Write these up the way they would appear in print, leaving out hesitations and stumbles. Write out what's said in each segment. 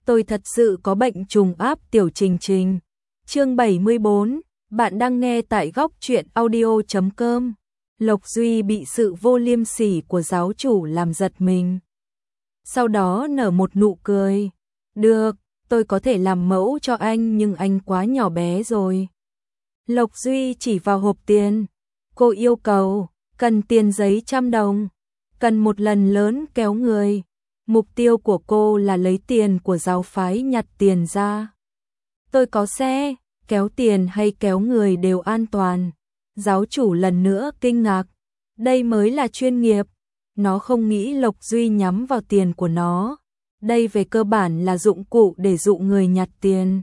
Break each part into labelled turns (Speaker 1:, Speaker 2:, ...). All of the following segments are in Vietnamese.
Speaker 1: Tôi thật sự có bệnh trùng áp tiểu Trình Trình. Chương 74, bạn đang nghe tại góc truyện audio.com. Lộc Duy bị sự vô liêm sỉ của giáo chủ làm giật mình. Sau đó nở một nụ cười. Được, tôi có thể làm mẫu cho anh nhưng anh quá nhỏ bé rồi. Lộc Duy chỉ vào hộp tiền. Cô yêu cầu, cần tiền giấy 100 đồng. Cần một lần lớn kéo người. Mục tiêu của cô là lấy tiền của giáo phái nhặt tiền ra. Tôi có xe, kéo tiền hay kéo người đều an toàn. Giáo chủ lần nữa kinh ngạc. Đây mới là chuyên nghiệp. Nó không nghĩ Lộc Duy nhắm vào tiền của nó. Đây về cơ bản là dụng cụ để dụ người nhặt tiền.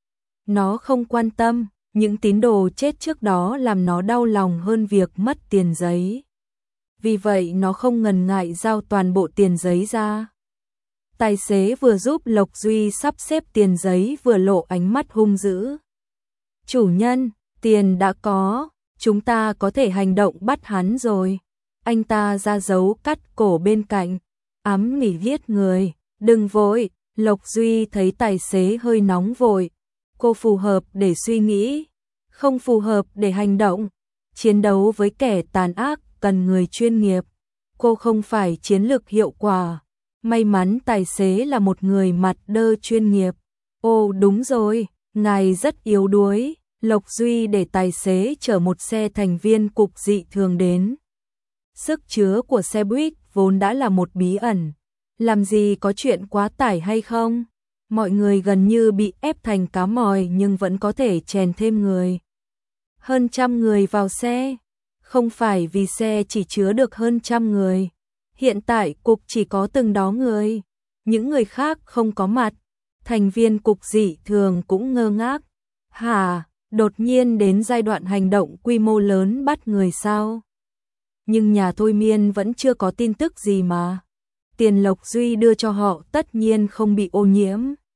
Speaker 1: Nó không quan tâm, những tín đồ chết trước đó làm nó đau lòng hơn việc mất tiền giấy. Vì vậy nó không ngần ngại giao toàn bộ tiền giấy ra. Tài xế vừa giúp Lộc Duy sắp xếp tiền giấy vừa lộ ánh mắt hung dữ. Chủ nhân, tiền đã có, chúng ta có thể hành động bắt hắn rồi. Anh ta ra dấu cắt cổ bên cạnh, ám mỉ viết người, đừng vội. Lộc Duy thấy tài xế hơi nóng vội. Cô phù hợp để suy nghĩ, không phù hợp để hành động. Chiến đấu với kẻ tàn ác cần người chuyên nghiệp. Cô không phải chiến lược hiệu quả. May mắn tài xế là một người mặt đơ chuyên nghiệp. Ồ đúng rồi, ngài rất yếu đuối. Lộc Duy để tài xế chở một xe thành viên cục dị thường đến. Sức chứa của xe buýt vốn đã là một bí ẩn. Làm gì có chuyện quá tải hay không? Mọi người gần như bị ép thành cá mòi nhưng vẫn có thể chèn thêm người. Hơn 100 người vào xe. Không phải vì xe chỉ chứa được hơn 100 người. Hiện tại cục chỉ có từng đó người. Những người khác không có mặt. Thành viên cục dị thường cũng ngơ ngác. Hả, đột nhiên đến giai đoạn hành động quy mô lớn bắt người sao? Nhưng nhà thôi miên vẫn chưa có tin tức gì mà. Tiền Lộc Duy đưa cho họ tất nhiên không bị ô nhiễm.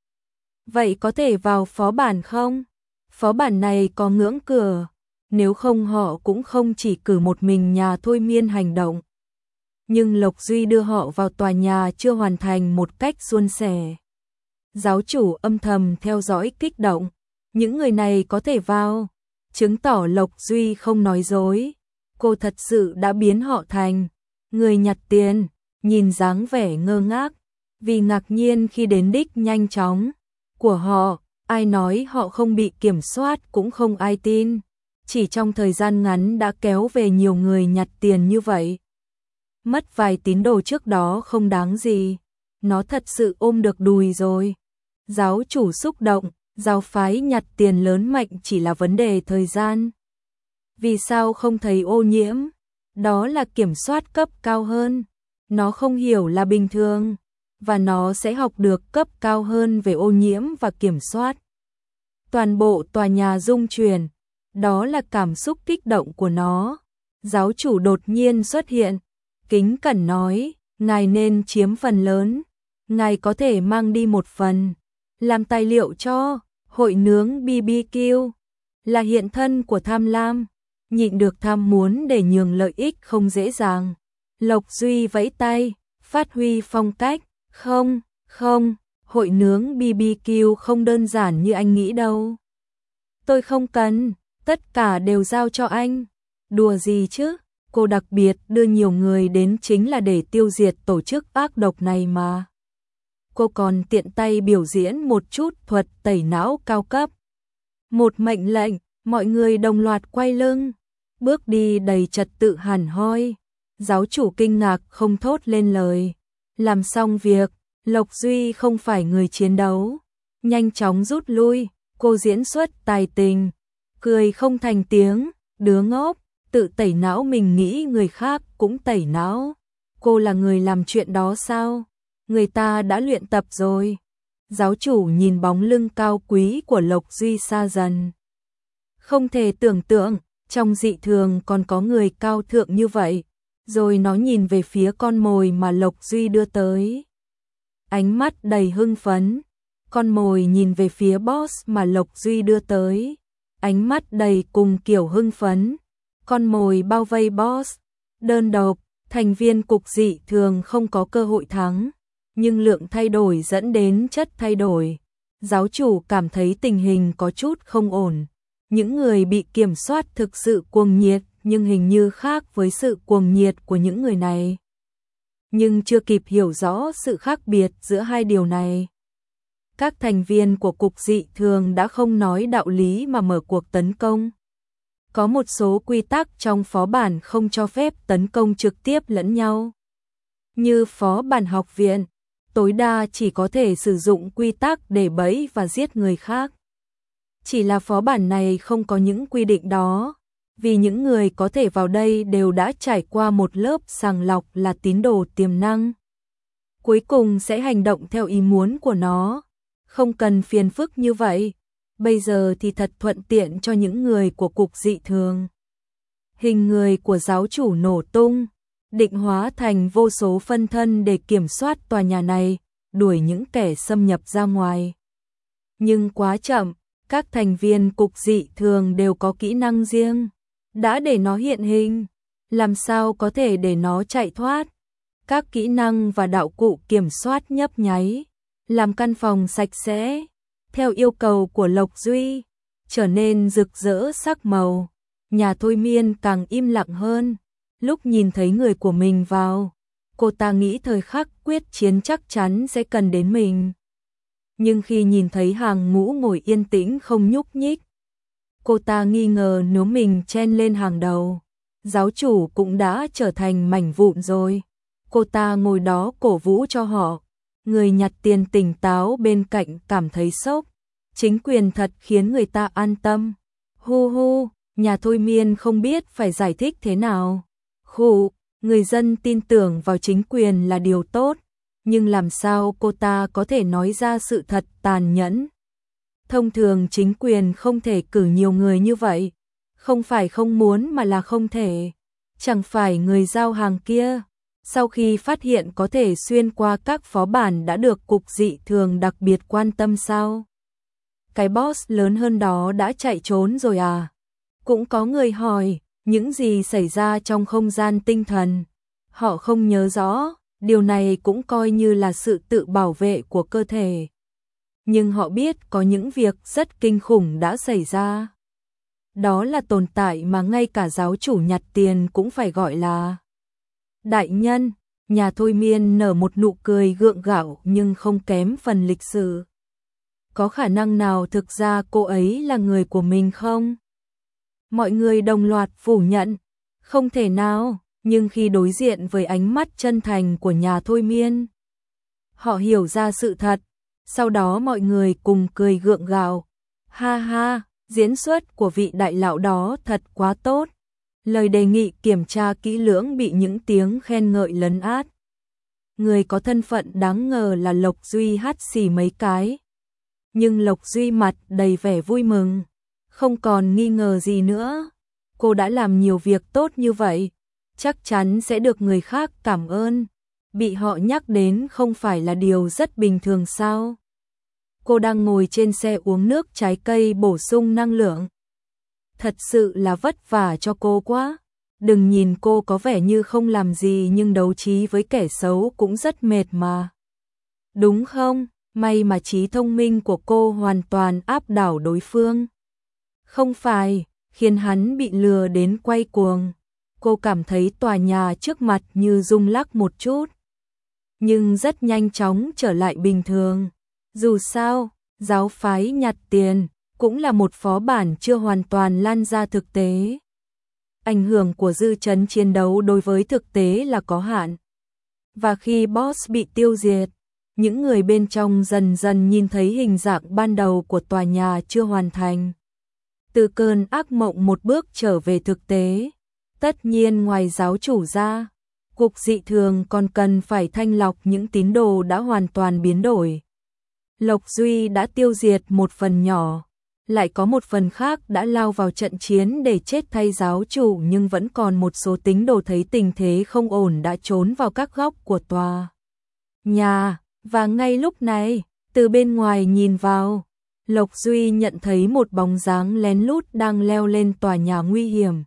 Speaker 1: Vậy có thể vào phó bản không? Phó bản này có ngưỡng cửa. Nếu không họ cũng không chỉ cử một mình nhà thôi miên hành động. Nhưng Lộc Duy đưa họ vào tòa nhà chưa hoàn thành một cách suôn sẻ. Giáo chủ âm thầm theo dõi kích động. Những người này có thể vào. Chứng tỏ Lộc Duy không nói dối. Cô thật sự đã biến họ thành người nhặt tiền. Nhìn dáng vẻ ngơ ngác. Vì ngạc nhiên khi đến đích nhanh chóng của họ. Ai nói họ không bị kiểm soát cũng không ai tin. Chỉ trong thời gian ngắn đã kéo về nhiều người nhặt tiền như vậy. Mất vài tín đồ trước đó không đáng gì. Nó thật sự ôm được đùi rồi. Giáo chủ xúc động, giáo phái nhặt tiền lớn mạnh chỉ là vấn đề thời gian. Vì sao không thấy ô nhiễm? Đó là kiểm soát cấp cao hơn. Nó không hiểu là bình thường. Và nó sẽ học được cấp cao hơn về ô nhiễm và kiểm soát. Toàn bộ tòa nhà rung chuyển. Đó là cảm xúc kích động của nó. Giáo chủ đột nhiên xuất hiện. Kính cẩn nói, ngài nên chiếm phần lớn. Ngài có thể mang đi một phần. Làm tài liệu cho hội nướng BBQ. Là hiện thân của tham lam. Nhịn được tham muốn để nhường lợi ích không dễ dàng. Lộc Duy vẫy tay, phát huy phong cách. Không, hội nướng BBQ không đơn giản như anh nghĩ đâu. Tôi không cần, tất cả đều giao cho anh. Đùa gì chứ? Cô đặc biệt đưa nhiều người đến chính là để tiêu diệt tổ chức ác độc này mà. Cô còn tiện tay biểu diễn một chút thuật tẩy não cao cấp. Một mệnh lệnh, mọi người đồng loạt quay lưng. Bước đi đầy trật tự hẳn hoi. Giáo chủ kinh ngạc không thốt lên lời. Làm xong việc, Lộc Duy không phải người chiến đấu. Nhanh chóng rút lui, cô diễn xuất tài tình. Cười không thành tiếng, đứa ngốc. Tự tẩy não mình nghĩ người khác cũng tẩy não. Cô là người làm chuyện đó sao? Người ta đã luyện tập rồi. Giáo chủ nhìn bóng lưng cao quý của Lộc Duy xa dần. Không thể tưởng tượng, trong dị thường còn có người cao thượng như vậy. Rồi nó nhìn về phía con mồi mà Lộc Duy đưa tới. Ánh mắt đầy hưng phấn. Con mồi nhìn về phía boss mà Lộc Duy đưa tới. Ánh mắt đầy cùng kiểu hưng phấn. Con mồi bao vây boss. Đơn độc, thành viên cục dị thường không có cơ hội thắng. nhưng lượng thay đổi dẫn đến chất thay đổi. Giáo chủ cảm thấy tình hình có chút không ổn. Những người bị kiểm soát thực sự cuồng nhiệt, nhưng hình như khác với sự cuồng nhiệt của những người này. Nhưng chưa kịp hiểu rõ sự khác biệt giữa hai điều này. Các thành viên của cục dị thường đã không nói đạo lý mà mở cuộc tấn công. Có một số quy tắc trong phó bản không cho phép tấn công trực tiếp lẫn nhau. Như phó bản học viện, tối đa chỉ có thể sử dụng quy tắc để bẫy và giết người khác. Chỉ là phó bản này không có những quy định đó, vì những người có thể vào đây đều đã trải qua một lớp sàng lọc là tín đồ tiềm năng. Cuối cùng sẽ hành động theo ý muốn của nó, không cần phiền phức như vậy. Bây giờ thì thật thuận tiện cho những người của cục dị thường. Hình người của giáo chủ nổ tung, định hóa thành vô số phân thân để kiểm soát tòa nhà này, đuổi những kẻ xâm nhập ra ngoài. Nhưng quá chậm, các thành viên cục dị thường đều có kỹ năng riêng. Đã để nó hiện hình, làm sao có thể để nó chạy thoát. Các kỹ năng và đạo cụ kiểm soát nhấp nháy, làm căn phòng sạch sẽ, theo yêu cầu của Lộc Duy, trở nên rực rỡ sắc màu. Nhà thôi miên càng im lặng hơn. Lúc nhìn thấy người của mình vào, cô ta nghĩ thời khắc quyết chiến chắc chắn sẽ cần đến mình. Nhưng khi nhìn thấy hàng ngũ ngồi yên tĩnh không nhúc nhích, cô ta nghi ngờ nếu mình chen lên hàng đầu, giáo chủ cũng đã trở thành mảnh vụn rồi. Cô ta ngồi đó cổ vũ cho họ. Người nhặt tiền tỉnh táo bên cạnh cảm thấy sốc. Chính quyền thật khiến người ta an tâm. Hu hu, nhà thôi miên không biết phải giải thích thế nào. Khụ, người dân tin tưởng vào chính quyền là điều tốt, nhưng làm sao cô ta có thể nói ra sự thật tàn nhẫn. Thông thường chính quyền không thể cử nhiều người như vậy, không phải không muốn mà là không thể. Chẳng phải người giao hàng kia, sau khi phát hiện có thể xuyên qua các phó bản đã được cục dị thường đặc biệt quan tâm sao? Cái boss lớn hơn đó đã chạy trốn rồi à? Cũng có người hỏi, những gì xảy ra trong không gian tinh thần? Họ không nhớ rõ, điều này cũng coi như là sự tự bảo vệ của cơ thể. Nhưng họ biết có những việc rất kinh khủng đã xảy ra. Đó là tồn tại mà ngay cả giáo chủ nhặt tiền cũng phải gọi là đại nhân. Nhà thôi miên nở một nụ cười gượng gạo nhưng không kém phần lịch sự. Có khả năng nào thực ra cô ấy là người của mình không? Mọi người đồng loạt phủ nhận. Không thể nào, nhưng khi đối diện với ánh mắt chân thành của nhà thôi miên, họ hiểu ra sự thật. Sau đó mọi người cùng cười gượng gạo. Ha ha, diễn xuất của vị đại lão đó thật quá tốt. Lời đề nghị kiểm tra kỹ lưỡng bị những tiếng khen ngợi lấn át. Người có thân phận đáng ngờ là Lộc Duy hắt xì mấy cái. Nhưng Lộc Duy mặt đầy vẻ vui mừng. Không còn nghi ngờ gì nữa. Cô đã làm nhiều việc tốt như vậy, chắc chắn sẽ được người khác cảm ơn. Bị họ nhắc đến không phải là điều rất bình thường sao? Cô đang ngồi trên xe uống nước trái cây bổ sung năng lượng. Thật sự là vất vả cho cô quá. Đừng nhìn cô có vẻ như không làm gì nhưng đấu trí với kẻ xấu cũng rất mệt mà. Đúng không? May mà trí thông minh của cô hoàn toàn áp đảo đối phương. Không phải, khiến hắn bị lừa đến quay cuồng. Cô cảm thấy tòa nhà trước mặt như rung lắc một chút, nhưng rất nhanh chóng trở lại bình thường. Dù sao, giáo phái nhặt tiền cũng là một phó bản chưa hoàn toàn lan ra thực tế. Ảnh hưởng của dư chấn chiến đấu đối với thực tế là có hạn. Và khi boss bị tiêu diệt, những người bên trong dần dần nhìn thấy hình dạng ban đầu của tòa nhà chưa hoàn thành. Từ cơn ác mộng một bước trở về thực tế. Tất nhiên ngoài giáo chủ ra, cục dị thường còn cần phải thanh lọc những tín đồ đã hoàn toàn biến đổi. Lộc Duy đã tiêu diệt một phần nhỏ, lại có một phần khác đã lao vào trận chiến để chết thay giáo chủ, nhưng vẫn còn một số tín đồ thấy tình thế không ổn đã trốn vào các góc của tòa nhà. Và ngay lúc này, từ bên ngoài nhìn vào, Lộc Duy nhận thấy một bóng dáng lén lút đang leo lên tòa nhà nguy hiểm.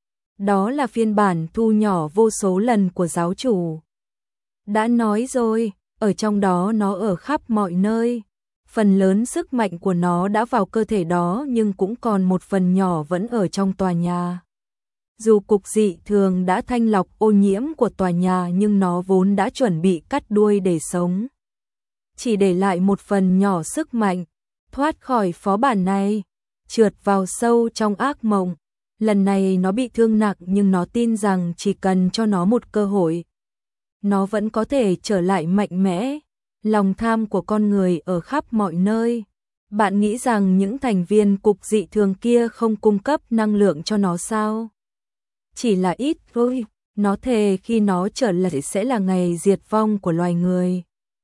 Speaker 1: Đó là phiên bản thu nhỏ vô số lần của giáo chủ. Đã nói rồi, ở trong đó nó ở khắp mọi nơi. Phần lớn sức mạnh của nó đã vào cơ thể đó nhưng cũng còn một phần nhỏ vẫn ở trong tòa nhà. Dù cục dị thường đã thanh lọc ô nhiễm của tòa nhà nhưng nó vốn đã chuẩn bị cắt đuôi để sống. Chỉ để lại một phần nhỏ sức mạnh, thoát khỏi phó bản này, trượt vào sâu trong ác mộng. Lần này nó bị thương nặng nhưng nó tin rằng chỉ cần cho nó một cơ hội, nó vẫn có thể trở lại mạnh mẽ. Lòng tham của con người ở khắp mọi nơi. Bạn nghĩ rằng những thành viên cục dị thường kia không cung cấp năng lượng cho nó sao? Chỉ là ít thôi, nó thề khi nó trở lại sẽ là ngày diệt vong của loài người.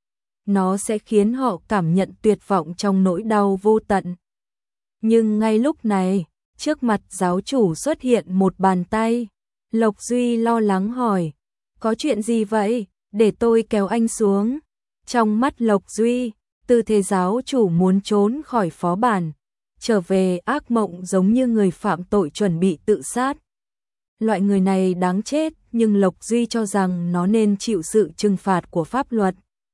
Speaker 1: Nó sẽ khiến họ cảm nhận tuyệt vọng trong nỗi đau vô tận. Nhưng ngay lúc này, trước mặt giáo chủ xuất hiện một bàn tay. Lộc Duy lo lắng hỏi, có chuyện gì vậy? Để tôi kéo anh xuống. Trong mắt Lộc Duy, tư thế giáo chủ muốn trốn khỏi phó bản, trở về ác mộng giống như người phạm tội chuẩn bị tự sát. Loại người này đáng chết, nhưng Lộc Duy cho rằng nó nên chịu sự trừng phạt của pháp luật,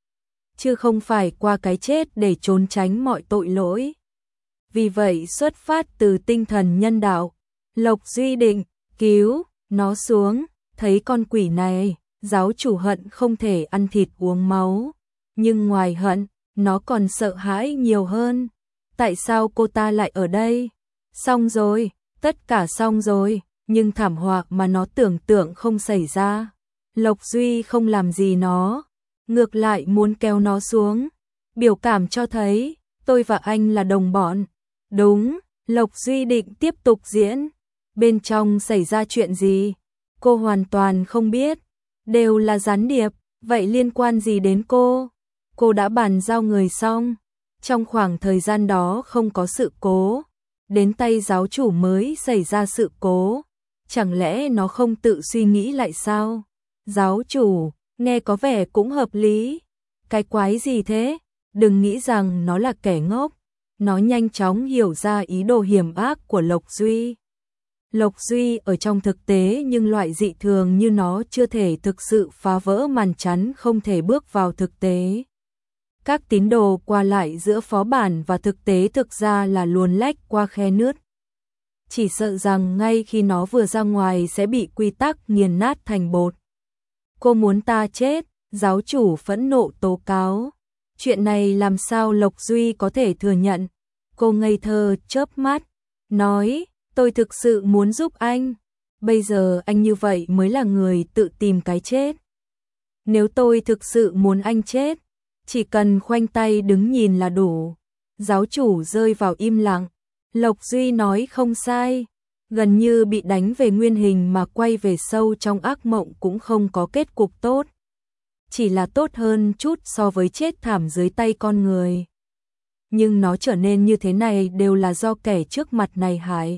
Speaker 1: chứ không phải qua cái chết để trốn tránh mọi tội lỗi. Vì vậy xuất phát từ tinh thần nhân đạo, Lộc Duy định cứu nó xuống. Thấy con quỷ này, giáo chủ hận không thể ăn thịt uống máu. Nhưng ngoài hận, nó còn sợ hãi nhiều hơn. Tại sao cô ta lại ở đây? Xong rồi, tất cả xong rồi, nhưng thảm họa mà nó tưởng tượng không xảy ra. Lộc Duy không làm gì nó, ngược lại muốn kéo nó xuống. Biểu cảm cho thấy, tôi và anh là đồng bọn. Đúng, Lộc Duy định tiếp tục diễn. Bên trong xảy ra chuyện gì? Cô hoàn toàn không biết. Đều là gián điệp, vậy liên quan gì đến cô? Cô đã bàn giao người xong. Trong khoảng thời gian đó không có sự cố. Đến tay giáo chủ mới xảy ra sự cố. Chẳng lẽ nó không tự suy nghĩ lại sao? Giáo chủ, nghe có vẻ cũng hợp lý. Cái quái gì thế? Đừng nghĩ rằng nó là kẻ ngốc. Nó nhanh chóng hiểu ra ý đồ hiểm ác của Lộc Duy. Lộc Duy ở trong thực tế nhưng loại dị thường như nó chưa thể thực sự phá vỡ màn chắn không thể bước vào thực tế. Các tín đồ qua lại giữa phó bản và thực tế thực ra là luồn lách qua khe nứt. Chỉ sợ rằng ngay khi nó vừa ra ngoài sẽ bị quy tắc nghiền nát thành bột. Cô muốn ta chết, giáo chủ phẫn nộ tố cáo. Chuyện này làm sao Lộc Duy có thể thừa nhận? Cô ngây thơ chớp mắt, nói, tôi thực sự muốn giúp anh. Bây giờ anh như vậy mới là người tự tìm cái chết. Nếu tôi thực sự muốn anh chết, chỉ cần khoanh tay đứng nhìn là đủ. Giáo chủ rơi vào im lặng. Lộc Duy nói không sai. Gần như bị đánh về nguyên hình mà quay về sâu trong ác mộng cũng không có kết cục tốt. Chỉ là tốt hơn chút so với chết thảm dưới tay con người. Nhưng nó trở nên như thế này đều là do kẻ trước mặt này hại.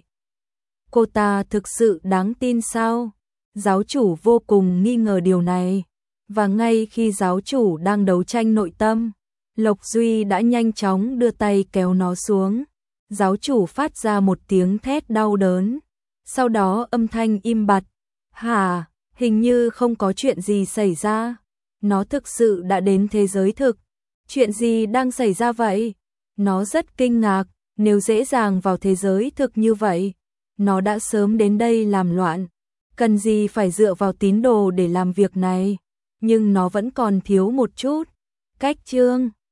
Speaker 1: Cô ta thực sự đáng tin sao? Giáo chủ vô cùng nghi ngờ điều này. Và ngay khi giáo chủ đang đấu tranh nội tâm, Lộc Duy đã nhanh chóng đưa tay kéo nó xuống. Giáo chủ phát ra một tiếng thét đau đớn. Sau đó âm thanh im bặt. Hả, hình như không có chuyện gì xảy ra. Nó thực sự đã đến thế giới thực. Chuyện gì đang xảy ra vậy? Nó rất kinh ngạc, nếu dễ dàng vào thế giới thực như vậy, nó đã sớm đến đây làm loạn. Cần gì phải dựa vào tín đồ để làm việc này? Nhưng nó vẫn còn thiếu một chút. Cách chương